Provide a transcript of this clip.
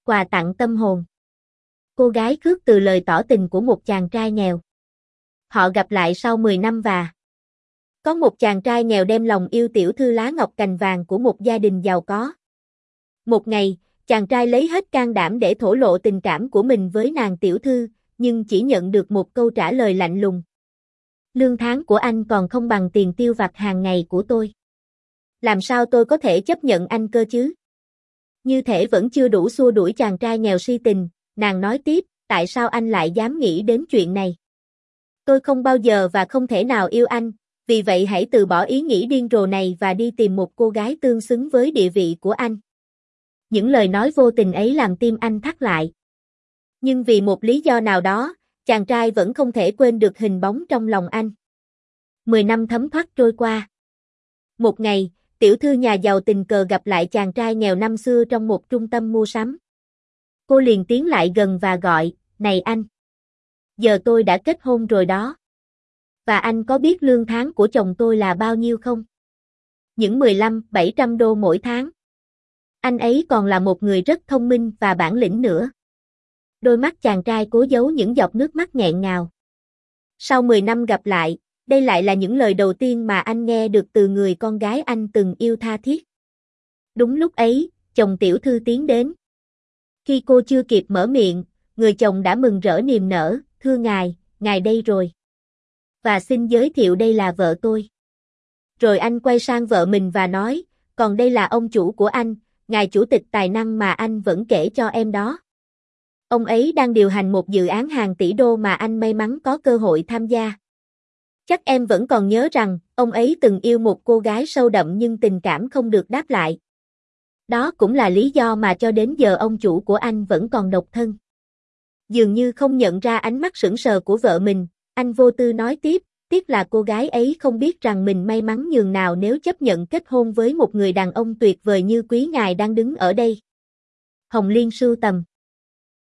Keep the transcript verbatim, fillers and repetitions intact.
quà tặng tâm hồn. Cô gái khước từ lời tỏ tình của một chàng trai nghèo. Họ gặp lại sau mười năm và có một chàng trai nghèo đem lòng yêu tiểu thư lá ngọc cành vàng của một gia đình giàu có. Một ngày, chàng trai lấy hết can đảm để thổ lộ tình cảm của mình với nàng tiểu thư, nhưng chỉ nhận được một câu trả lời lạnh lùng. Lương tháng của anh còn không bằng tiền tiêu vặt hàng ngày của tôi. Làm sao tôi có thể chấp nhận anh cơ chứ? Như thể vẫn chưa đủ xua đuổi chàng trai nghèo si tình, nàng nói tiếp, tại sao anh lại dám nghĩ đến chuyện này? Tôi không bao giờ và không thể nào yêu anh, vì vậy hãy từ bỏ ý nghĩ điên rồ này và đi tìm một cô gái tương xứng với địa vị của anh. Những lời nói vô tình ấy làm tim anh thắt lại. Nhưng vì một lý do nào đó, chàng trai vẫn không thể quên được hình bóng trong lòng anh. Mười năm thấm thoát trôi qua. Một ngày, tiểu thư nhà giàu tình cờ gặp lại chàng trai nghèo năm xưa trong một trung tâm mua sắm. Cô liền tiến lại gần và gọi, này anh. Giờ tôi đã kết hôn rồi đó. Và anh có biết lương tháng của chồng tôi là bao nhiêu không? Những mười lăm, bảy trăm đô mỗi tháng. Anh ấy còn là một người rất thông minh và bản lĩnh nữa. Đôi mắt chàng trai cố giấu những giọt nước mắt nghẹn ngào. Sau mười năm gặp lại, đây lại là những lời đầu tiên mà anh nghe được từ người con gái anh từng yêu tha thiết. Đúng lúc ấy, chồng tiểu thư tiến đến. Khi cô chưa kịp mở miệng, người chồng đã mừng rỡ niềm nở, thưa ngài, ngài đây rồi. Và xin giới thiệu đây là vợ tôi. Rồi anh quay sang vợ mình và nói, còn đây là ông chủ của anh, ngài chủ tịch tài năng mà anh vẫn kể cho em đó. Ông ấy đang điều hành một dự án hàng tỷ đô mà anh may mắn có cơ hội tham gia. Chắc em vẫn còn nhớ rằng, ông ấy từng yêu một cô gái sâu đậm nhưng tình cảm không được đáp lại. Đó cũng là lý do mà cho đến giờ ông chủ của anh vẫn còn độc thân. Dường như không nhận ra ánh mắt sững sờ của vợ mình, anh vô tư nói tiếp, tiếc là cô gái ấy không biết rằng mình may mắn nhường nào nếu chấp nhận kết hôn với một người đàn ông tuyệt vời như quý ngài đang đứng ở đây. Hồng Liên sưu tầm